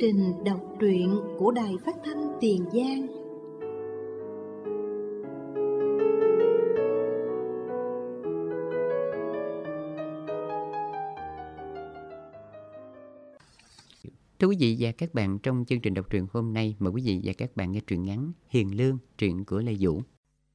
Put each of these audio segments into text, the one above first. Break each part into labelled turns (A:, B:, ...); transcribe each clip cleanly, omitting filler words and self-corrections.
A: trình đọc truyện của Đài Phát thanh Tiền Giang.
B: Thưa quý vị và các bạn, trong chương trình đọc truyện hôm nay, mời quý vị và các bạn nghe truyện ngắn Hiền Lương, truyện của Lê Vũ.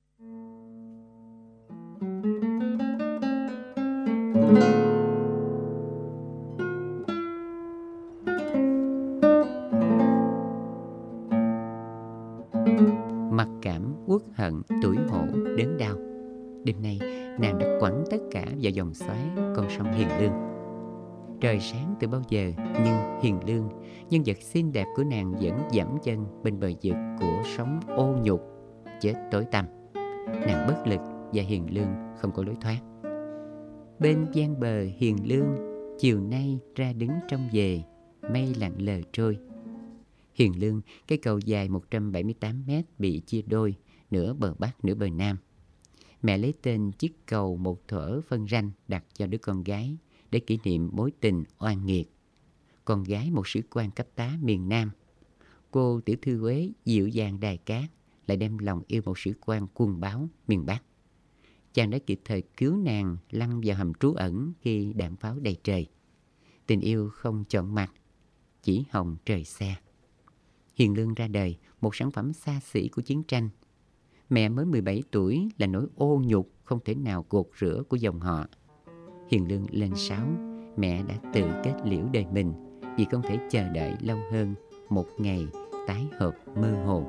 B: Mặc cảm, uất hận, tủi hổ, đớn đau. Đêm nay, nàng đã quẳng tất cả vào dòng xoáy con sông Hiền Lương. Trời sáng từ bao giờ, nhưng Hiền Lương, nhân vật xinh đẹp của nàng vẫn dẫm chân bên bờ vực của sóng ô nhục, chết tối tăm. Nàng bất lực và Hiền Lương không có lối thoát. Bên gian bờ Hiền Lương, chiều nay ra đứng trong về, mây lặng lờ trôi. Hiền Lương, cây cầu dài 178 mét bị chia đôi, nửa bờ Bắc, nửa bờ Nam. Mẹ lấy tên chiếc cầu một thuở phân ranh đặt cho đứa con gái để kỷ niệm mối tình oan nghiệt. Con gái một sĩ quan cấp tá miền Nam. Cô tiểu thư Huế dịu dàng đài cát lại đem lòng yêu một sĩ quan quân báo miền Bắc. Chàng đã kịp thời cứu nàng lăn vào hầm trú ẩn khi đạn pháo đầy trời. Tình yêu không chọn mặt, chỉ hồng trời xe. Hiền Lương ra đời, một sản phẩm xa xỉ của chiến tranh. Mẹ mới 17 tuổi là nỗi ô nhục không thể nào gột rửa của dòng họ. Hiền Lương lên 6, mẹ đã tự kết liễu đời mình vì không thể chờ đợi lâu hơn một ngày tái hợp mơ hồ.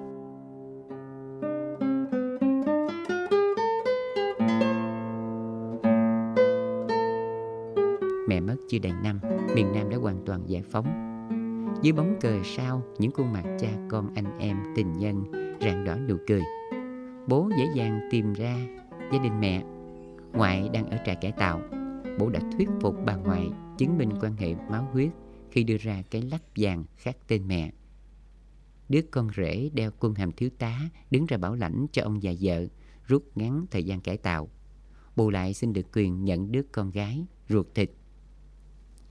B: Mẹ mất chưa đầy năm, miền Nam đã hoàn toàn giải phóng. Dưới bóng cờ sao, những khuôn mặt cha con anh em tình nhân rạng đỏ nụ cười. Bố dễ dàng tìm ra gia đình mẹ. Ngoại đang ở trại cải tạo. Bố đã thuyết phục bà ngoại chứng minh quan hệ máu huyết khi đưa ra cái lách vàng khác tên mẹ. Đứa con rể đeo quân hàm thiếu tá đứng ra bảo lãnh cho ông già vợ rút ngắn thời gian cải tạo. Bù lại xin được quyền nhận đứa con gái ruột thịt.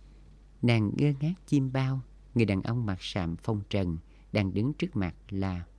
B: Nàng ngơ ngác chiêm bao. Người đàn ông mặt sạm phong trần đang đứng trước mặt là